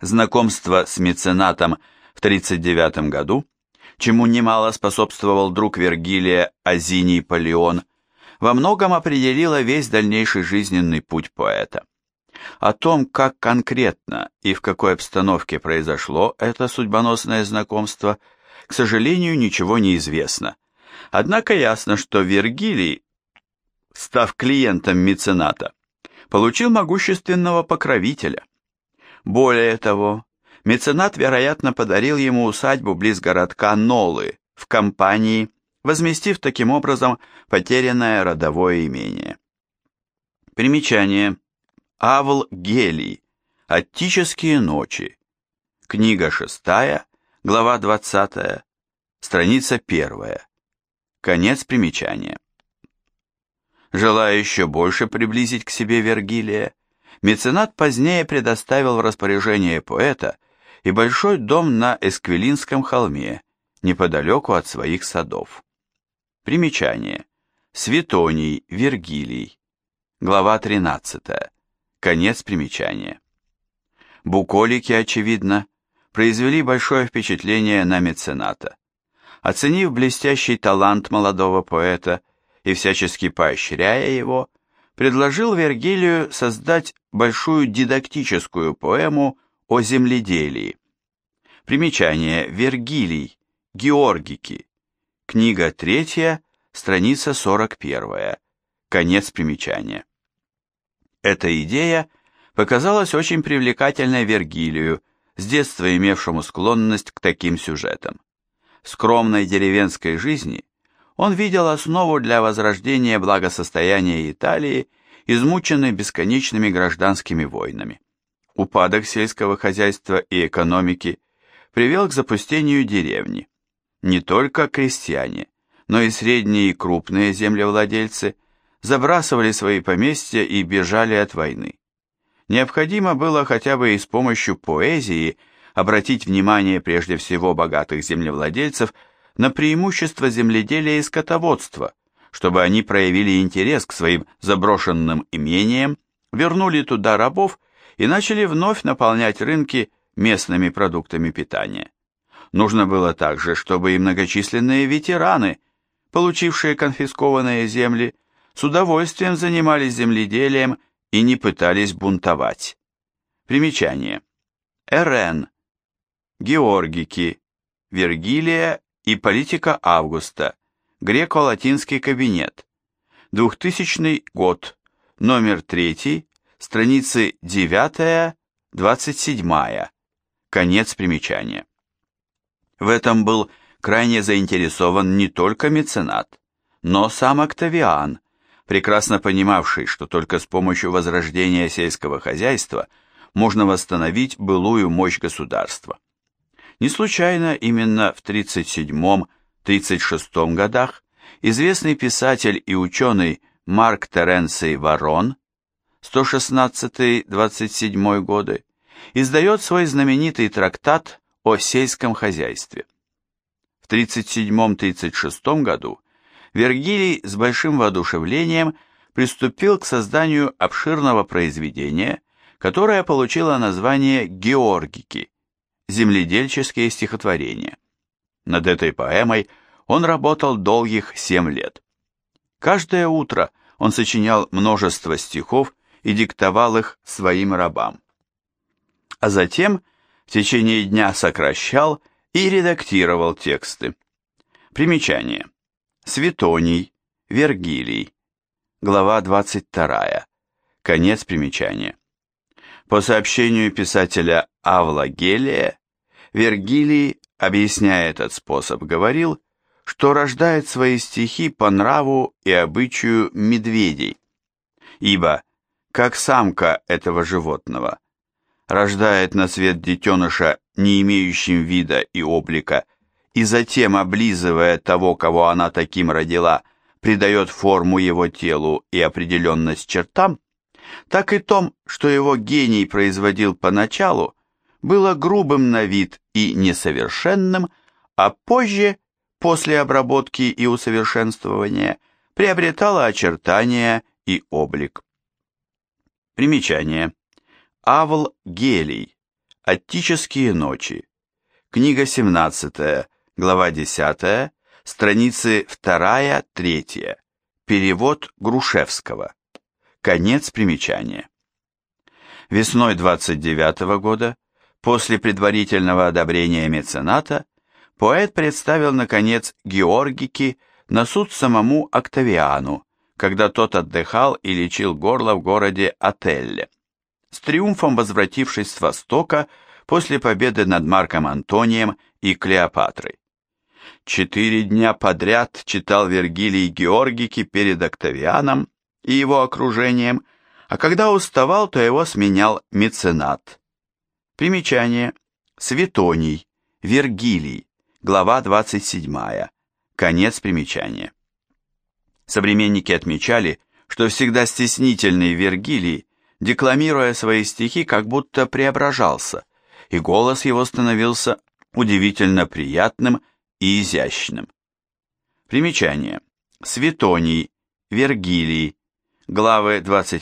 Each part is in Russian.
Знакомство с меценатом в 1939 году, чему немало способствовал друг Вергилия Азиний Полион, во многом определило весь дальнейший жизненный путь поэта. О том, как конкретно и в какой обстановке произошло это судьбоносное знакомство, к сожалению, ничего не известно. Однако ясно, что Вергилий, став клиентом мецената, получил могущественного покровителя. Более того, меценат, вероятно, подарил ему усадьбу близ городка Нолы в Кампании, возместив таким образом потерянное родовое имение. Примечание. Авл Гелий. Аттические ночи. Книга 6, глава 20, страница 1. Конец примечания. Желая еще больше приблизить к себе Вергилия, меценат позднее предоставил в распоряжение поэта и большой дом на Эсквилинском холме, неподалеку от своих садов. Примечание. Светоний, Вергилий. Глава 13. Конец примечания. Буколики, очевидно, произвели большое впечатление на мецената. Оценив блестящий талант молодого поэта и всячески поощряя его, предложил Вергилию создать большую дидактическую поэму о земледелии. Примечание. Вергилий. Георгики. Книга 3, страница 41. Конец примечания. Эта идея показалась очень привлекательной Вергилию, с детства имевшему склонность к таким сюжетам. В скромной деревенской жизни он видел основу для возрождения благосостояния Италии, измученной бесконечными гражданскими войнами. Упадок сельского хозяйства и экономики привел к запустению деревни. Не только крестьяне, но и средние и крупные землевладельцы забрасывали свои поместья и бежали от войны. Необходимо было хотя бы и с помощью поэзии обратить внимание прежде всего богатых землевладельцев на преимущества земледелия и скотоводства, чтобы они проявили интерес к своим заброшенным имениям, вернули туда рабов и начали вновь наполнять рынки местными продуктами питания. Нужно было также, чтобы и многочисленные ветераны, получившие конфискованные земли, с удовольствием занимались земледелием и не пытались бунтовать. Примечание. Р.Н. Георгики. Вергилия и политика Августа. Греко-латинский кабинет. 2000 год. Номер 3. Страницы 9-27. Конец примечания. В этом был крайне заинтересован не только меценат, но сам Октавиан, прекрасно понимавший, что только с помощью возрождения сельского хозяйства можно восстановить былую мощь государства. Не случайно именно в 37-36 годах известный писатель и ученый Марк Теренций Варон 116-27 годы издает свой знаменитый трактат о сельском хозяйстве. В 37-36 году Вергилий с большим воодушевлением приступил к созданию обширного произведения, которое получило название «Георгики» – земледельческие стихотворения. Над этой поэмой он работал долгих 7 лет. Каждое утро он сочинял множество стихов и диктовал их своим рабам. А затем в течение дня сокращал и редактировал тексты. Примечание. Светоний, Вергилий, глава 22, конец примечания. По сообщению писателя Авла Гелия, Вергилий, объясняя этот способ, говорил, что рождает свои стихи по нраву и обычаю медведей, ибо, как самка этого животного, рождает на свет детеныша, не имеющим вида и облика, и затем, облизывая того, кого она таким родила, придает форму его телу и определенность чертам, так и том, что его гений производил поначалу, было грубым на вид и несовершенным, а позже, после обработки и усовершенствования, приобретало очертания и облик. Примечание. Авл Гелий. Аттические ночи. Книга 17, глава 10, страницы 2-3. Перевод Грушевского. Конец примечания. Весной 29 года, после предварительного одобрения мецената, поэт представил, наконец, Георгики на суд самому Октавиану, когда тот отдыхал и лечил горло в городе Ателле, с триумфом возвратившись с Востока после победы над Марком Антонием и Клеопатрой. 4 дня подряд читал Вергилий Георгики перед Октавианом и его окружением, а когда уставал, то его сменял меценат. Примечание. Светоний, Вергилий, глава 27. Конец примечания. Современники отмечали, что всегда стеснительный Вергилий, декламируя свои стихи, как будто преображался, и голос его становился удивительно приятным и изящным. Примечание. Светоний, Вергилий, главы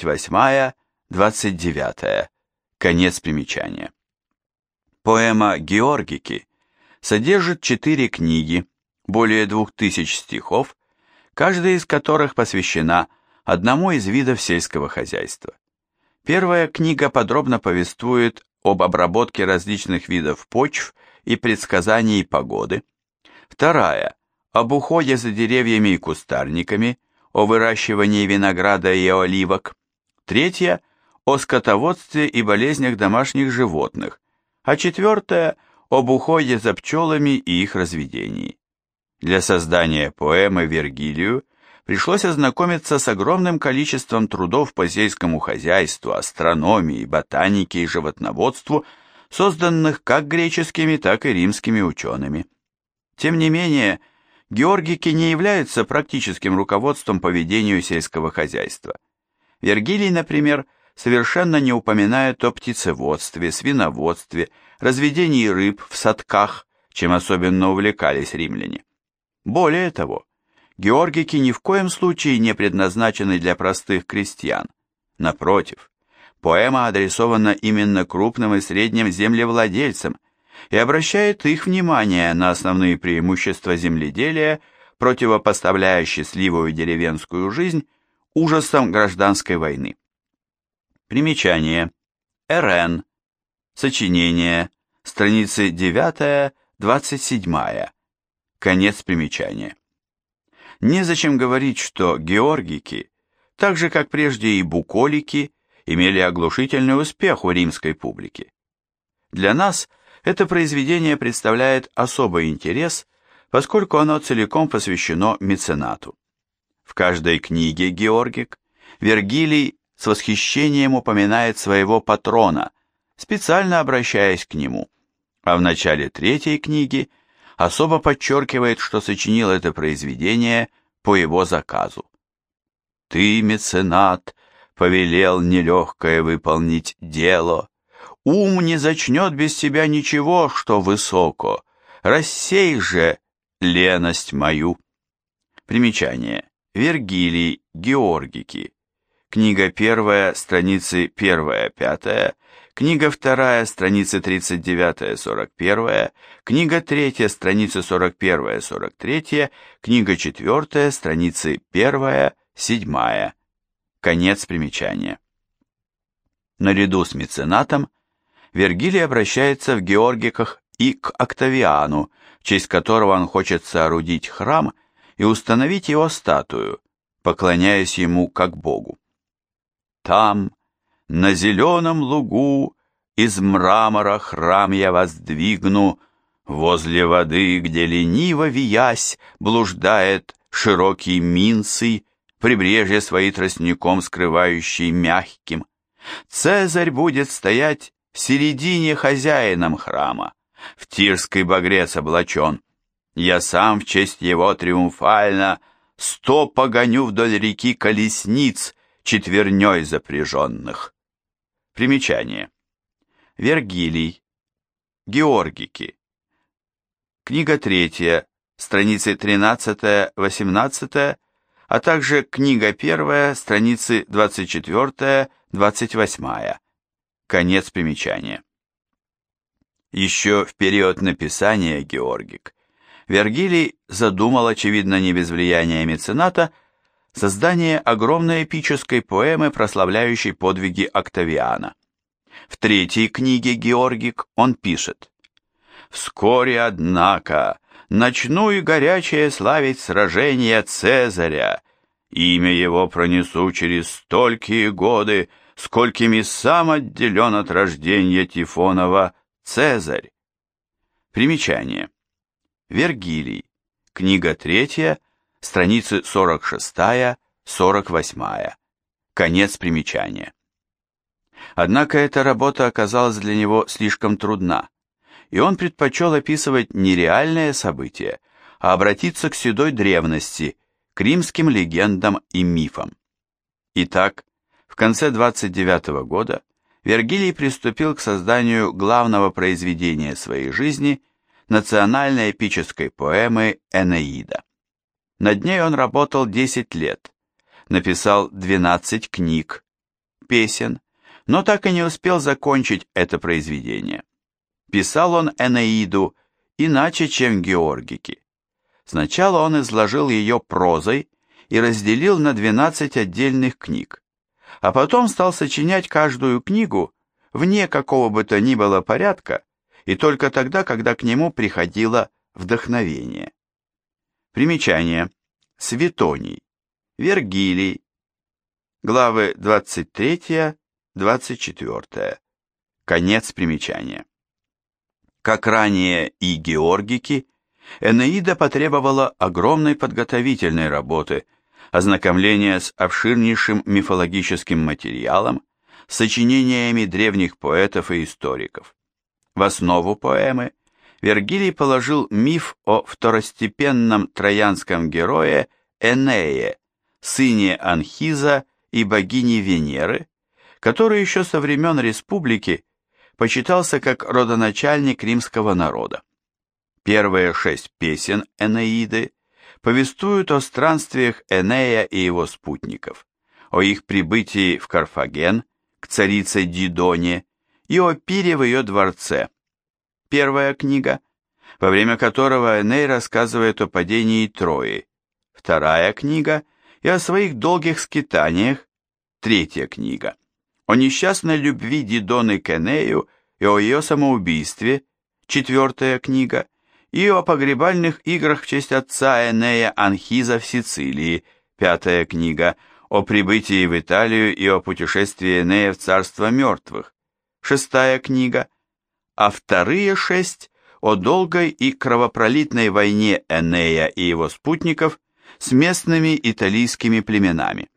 28-29. Конец примечания. Поэма «Георгики» содержит 4 книги, более 2000 стихов, каждая из которых посвящена одному из видов сельского хозяйства. Первая книга подробно повествует об обработке различных видов почв и предсказании погоды. Вторая – об уходе за деревьями и кустарниками, о выращивании винограда и оливок. Третья – о скотоводстве и болезнях домашних животных, а четвертая – об уходе за пчелами и их разведении. Для создания поэмы Вергилию пришлось ознакомиться с огромным количеством трудов по сельскому хозяйству, астрономии, ботанике и животноводству, созданных как греческими, так и римскими учеными. Тем не менее, Георгики не являются практическим руководством по ведению сельского хозяйства. Вергилий, например, совершенно не упоминает о птицеводстве, свиноводстве, разведении рыб в садках, чем особенно увлекались римляне. Более того, Георгики ни в коем случае не предназначены для простых крестьян. Напротив, поэма адресована именно крупным и средним землевладельцам и обращает их внимание на основные преимущества земледелия, противопоставляя счастливую деревенскую жизнь ужасам гражданской войны. Примечание. Р.Н. Сочинение. Страницы 9-27. Конец примечания. Незачем говорить, что Георгики, так же как прежде и буколики, имели оглушительный успех у римской публики. Для нас это произведение представляет особый интерес, поскольку оно целиком посвящено меценату. В каждой книге Георгик Вергилий с восхищением упоминает своего патрона, специально обращаясь к нему, а в начале 3 книги особо подчеркивает, что сочинил это произведение по его заказу. «Ты, меценат, повелел нелегкое выполнить дело. Ум не зачнет без тебя ничего, что высоко. Рассей же леность мою». Примечание. Вергилий, Георгики. Книга 1, страницы 1-5, книга 2, страницы 39-41, книга 3, страницы 41-43, книга 4, страницы 1-7. Конец примечания. Наряду с меценатом Вергилий обращается в Георгиках и к Октавиану, в честь которого он хочет соорудить храм и установить его статую, поклоняясь ему как Богу. Там, на зеленом лугу, из мрамора храм я воздвигну, возле воды, где лениво виясь, блуждает широкий Минций, прибрежье свои тростником скрывающий мягким. Цезарь будет стоять в середине хозяином храма, в тирский багрец облачен. Я сам в честь его триумфально 100 погоню вдоль реки колесниц, четверней запряженных. Примечание. Вергилий. Георгики. Книга 3, страницы 13-18, а также книга 1, страницы 24-28. Конец примечания. Еще в период написания «Георгик» Вергилий задумал, очевидно не без влияния мецената, создание огромной эпической поэмы, прославляющей подвиги Октавиана. В третьей книге «Георгик» он пишет: «Вскоре, однако, начну и горячее славить сражения Цезаря, имя его пронесу через столькие годы, сколькими сам отделен от рождения Тифонова Цезарь». Примечание. Вергилий. Книга 3, страницы 46-48. Конец примечания. Однако эта работа оказалась для него слишком трудна, и он предпочел описывать не реальные события, а обратиться к седой древности, к римским легендам и мифам. Итак, в конце 29 года Вергилий приступил к созданию главного произведения своей жизни, национальной эпической поэмы «Энеида». Над ней он работал 10 лет, написал 12 книг, песен, но так и не успел закончить это произведение. Писал он «Энеиду» иначе, чем Георгики. Сначала он изложил ее прозой и разделил на 12 отдельных книг, а потом стал сочинять каждую книгу вне какого бы то ни было порядка и только тогда, когда к нему приходило вдохновение. Примечание. Светоний. Вергилий. Главы 23-24. Конец примечания. Как ранее и Георгики, Энеида потребовала огромной подготовительной работы, ознакомления с обширнейшим мифологическим материалом, сочинениями древних поэтов и историков. В основу поэмы Вергилий положил миф о второстепенном троянском герое Энее, сыне Анхиза и богини Венеры, который еще со времен республики почитался как родоначальник римского народа. Первые 6 песен Энеиды повествуют о странствиях Энея и его спутников, о их прибытии в Карфаген к царице Дидоне и о пире в ее дворце. Первая книга, во время которого Эней рассказывает о падении Трои. Вторая книга и о своих долгих скитаниях. Третья книга о несчастной любви Дидоны к Энею и о ее самоубийстве. Четвертая книга и о погребальных играх в честь отца Энея Анхиза в Сицилии. Пятая книга о прибытии в Италию и о путешествии Энея в царство мертвых. Шестая книга, а вторые 6 о долгой и кровопролитной войне Энея и его спутников с местными италийскими племенами.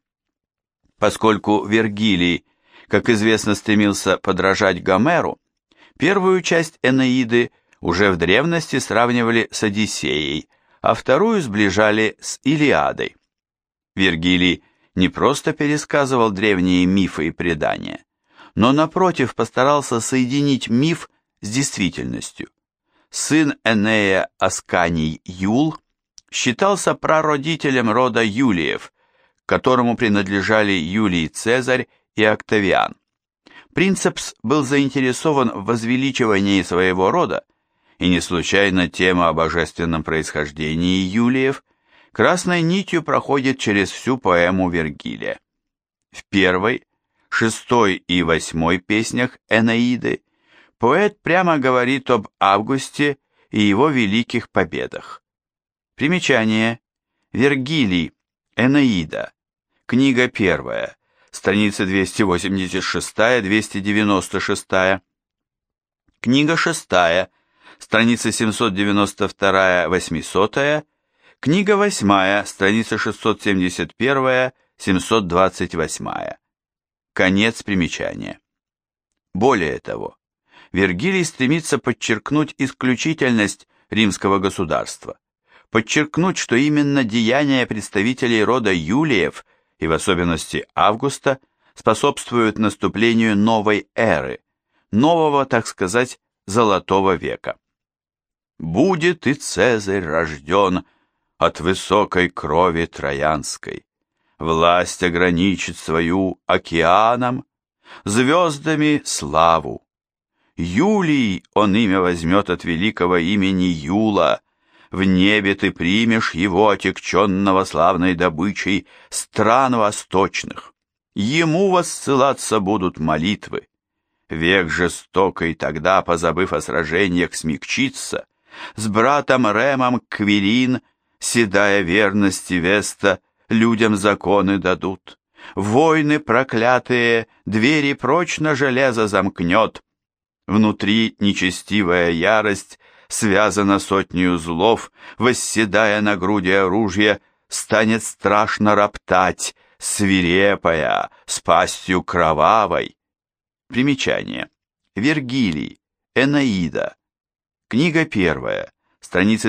Поскольку Вергилий, как известно, стремился подражать Гомеру, первую часть Энеиды уже в древности сравнивали с Одиссеей, а вторую сближали с Илиадой. Вергилий не просто пересказывал древние мифы и предания, но напротив постарался соединить миф с действительностью. Сын Энея Асканий Юл считался прародителем рода Юлиев, к которому принадлежали Юлий Цезарь и Октавиан. Принцепс был заинтересован в возвеличивании своего рода, и не случайно тема о божественном происхождении Юлиев красной нитью проходит через всю поэму Вергилия. В первой, 6 и 8 песнях Энеиды поэт прямо говорит об Августе и его великих победах. Примечание. Вергилий. Энеида. Книга 1. Страницы 286-296. Книга 6. Страницы 792-800. Книга 8. Страница 671-728. Конец примечания. Более того, Вергилий стремится подчеркнуть исключительность римского государства, подчеркнуть, что именно деяния представителей рода Юлиев, и в особенности Августа, способствуют наступлению новой эры, нового, так сказать, золотого века. «Будет и Цезарь рожден от высокой крови троянской, власть ограничит свою океаном, звездами славу, Юлий он имя возьмет от великого имени Юла. В небе ты примешь его, отягченного славной добычей стран восточных. Ему воссылаться будут молитвы. Век жестокий тогда, позабыв о сражениях, смягчится. С братом Ремом Квирин, седая верности Веста, людям законы дадут. Войны проклятые, двери прочно железо замкнет. Внутри нечестивая ярость связана сотнею злов, восседая на груди оружия, станет страшно роптать, свирепая, с пастью кровавой. Примечание. Вергилий, Энеида. Книга 1, страницы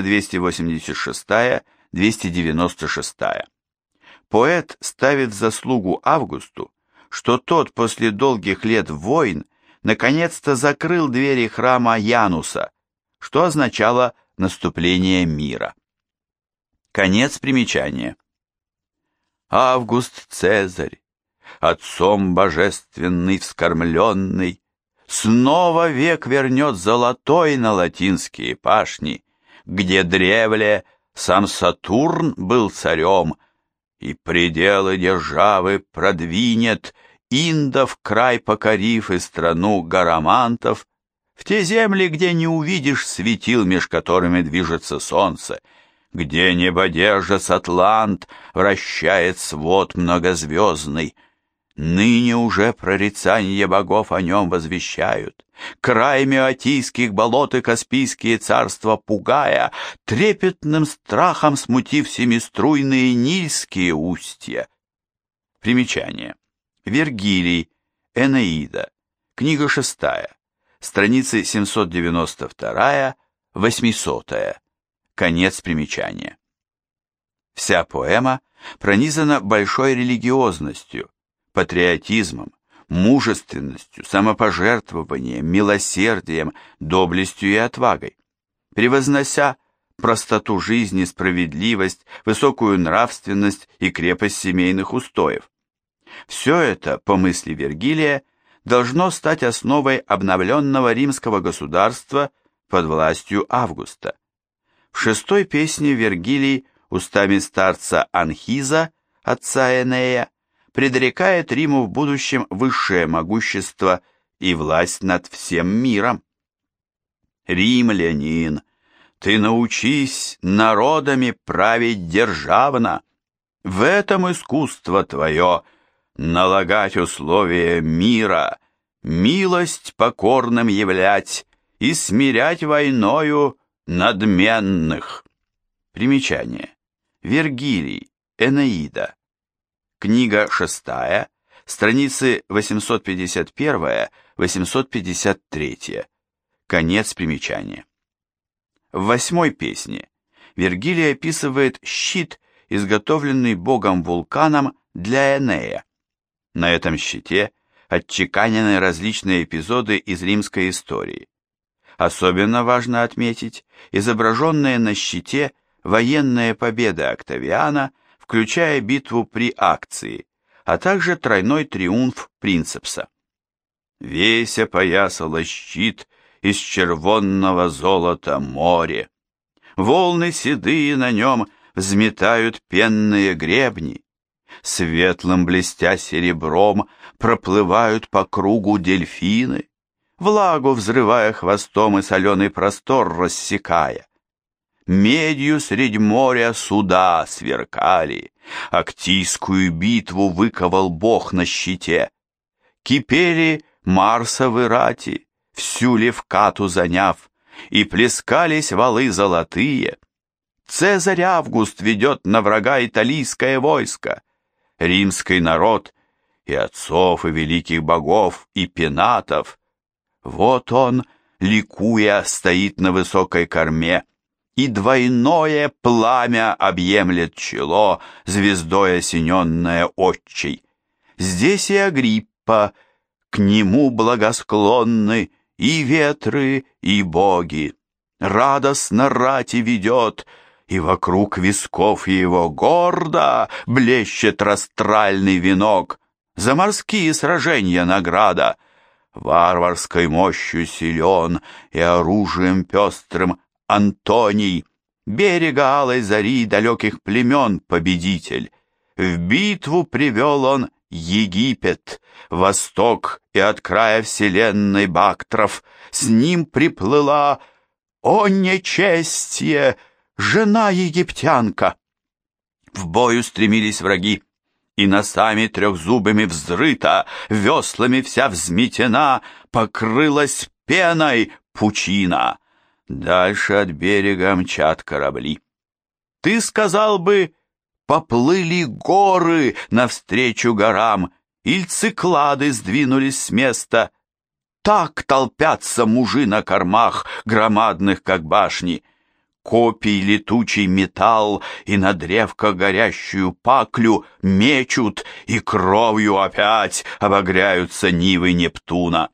286-296. Поэт ставит в заслугу Августу, что тот после долгих лет войн наконец-то закрыл двери храма Януса, что означало наступление мира. Конец примечания. Август Цезарь, отцом божественный вскормленный, снова век вернет золотой на латинские пашни, где древле сам Сатурн был царем, и пределы державы продвинет, индов край покорив и страну гарамантов, в те земли, где не увидишь светил, меж которыми движется солнце, где небодержец Атлант вращает свод многозвездный. Ныне уже прорицания богов о нем возвещают. Край меотийских болот и Каспийские царства пугая, трепетным страхом смутив семиструйные нильские устья. Примечание. Вергилий, Энеида, книга 6, страницы 792-800. Конец примечания. Вся поэма пронизана большой религиозностью, патриотизмом, мужественностью, самопожертвованием, милосердием, доблестью и отвагой. Превознося простоту жизни, справедливость, высокую нравственность и крепость семейных устоев. Все это, по мысли Вергилия, должно стать основой обновленного римского государства под властью Августа. В 6 песне Вергилий устами старца Анхиза, отца Энея, предрекает Риму в будущем высшее могущество и власть над всем миром. «Римлянин, ты научись народами править державно, в этом искусство твое — налагать условия мира, милость покорным являть и смирять войною надменных». Примечание. Вергилий, Энеида. Книга 6, страницы 851-853. Конец примечания. В 8 песне Вергилий описывает щит, изготовленный богом Вулканом для Энея. На этом щите отчеканены различные эпизоды из римской истории. Особенно важно отметить изображенные на щите военные победы Октавиана, включая битву при Акции, а также тройной триумф Принцепса. Весь опоясало щит из червонного золота море. Волны седые на нем взметают пенные гребни. Светлым блестя серебром проплывают по кругу дельфины, влагу взрывая хвостом и соленый простор рассекая. Медью средь моря суда сверкали, Актийскую битву выковал бог на щите. Кипели Марсовы рати, всю Левкату заняв, и плескались валы золотые. Цезарь Август ведет на врага италийское войско. Римский народ и отцов, и великих богов, и пенатов. Вот он, ликуя, стоит на высокой корме, и двойное пламя объемлет чело, звездой осененное отчей. Здесь и Агриппа, к нему благосклонны и ветры, и боги. Радостно рати ведет, и вокруг висков его гордо блещет растральный венок. За морские сражения награда, варварской мощью силен и оружием пестрым Антоний, берега алой зари далеких племен победитель. В битву привел он Египет, восток, и от края вселенной Бактров с ним приплыла, о нечестие, жена египтянка. В бою стремились враги, и носами трехзубыми взрыта, веслами вся взметена, покрылась пеной пучина. Дальше от берега мчат корабли. Ты сказал бы, поплыли горы навстречу горам, иль циклады сдвинулись с места. Так толпятся мужи на кормах, громадных, как башни. Копий летучий металл и на древко горящую паклю мечут, и кровью опять обогряются нивы Нептуна.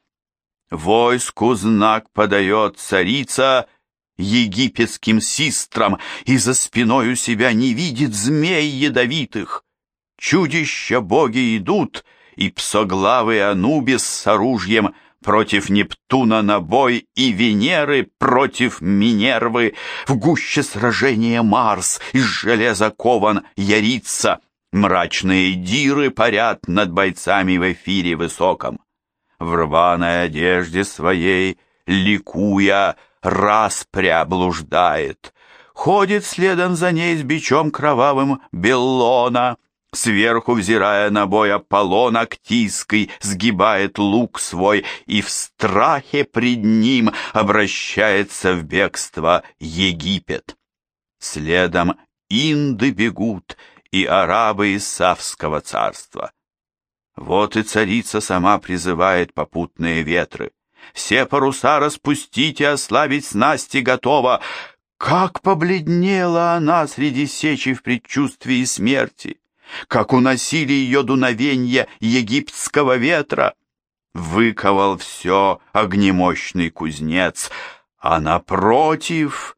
Войску знак подает царица египетским систрам, и за спиной у себя не видит змей ядовитых. Чудища боги идут, и псоглавый Анубис с оружием против Нептуна на бой, и Венеры против Минервы. В гуще сражения Марс из железа кован ярится. Мрачные диры парят над бойцами в эфире высоком. В рваной одежде своей, ликуя, распря блуждает. Ходит следом за ней с бичом кровавым Беллона. Сверху, взирая на бой Аполлон Актийский, сгибает лук свой, и в страхе пред ним обращается в бегство Египет. Следом инды бегут, и арабы из Савского царства. Вот и царица сама призывает попутные ветры. Все паруса распустить и ослабить снасти готова. Как побледнела она среди сечи в предчувствии смерти! Как уносили ее дуновенья египетского ветра! Выковал все огнемощный кузнец, а напротив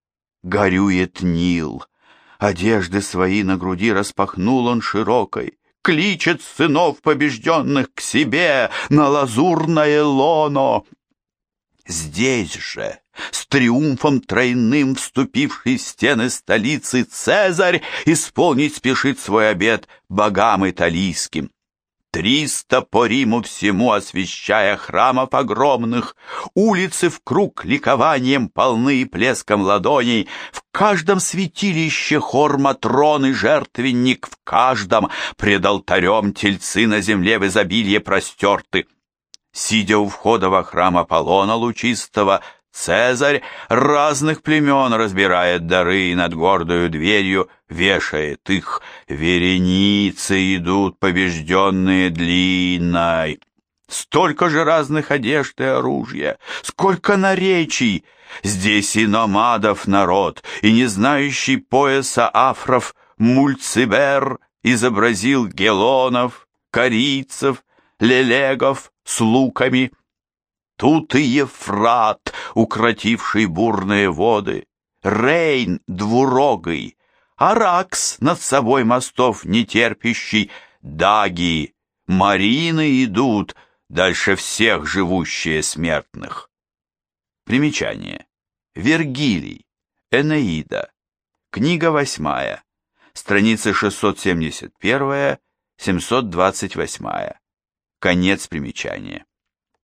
горюет Нил. Одежды свои на груди распахнул он широкой, кличет сынов побежденных к себе на лазурное лоно. Здесь же, с триумфом тройным вступивший в стены столицы Цезарь, исполнить спешит свой обет богам италийским. 300 по Риму всему освещая храмов огромных, улицы в круг ликованием полны и плеском ладоней, в каждом святилище хор матрон и жертвенник, в каждом пред алтарем тельцы на земле в изобилие простерты. Сидя у входа во храм Аполлона Лучистого, Цезарь разных племен разбирает дары и над гордою дверью вешает их. Вереницы идут побежденные длинной. Столько же разных одежд и оружия, сколько наречий. Здесь и номадов народ, и не знающий пояса афров Мульцибер изобразил гелонов, корийцев, лелегов с луками. Тут и Ефрат, укротивший бурные воды, Рейн двурогый, Аракс над собой мостов нетерпящий, Даги, Марины идут, дальше всех живущие смертных. Примечание. Вергилий, Энеида, книга 8, страницы 671-728. Конец примечания.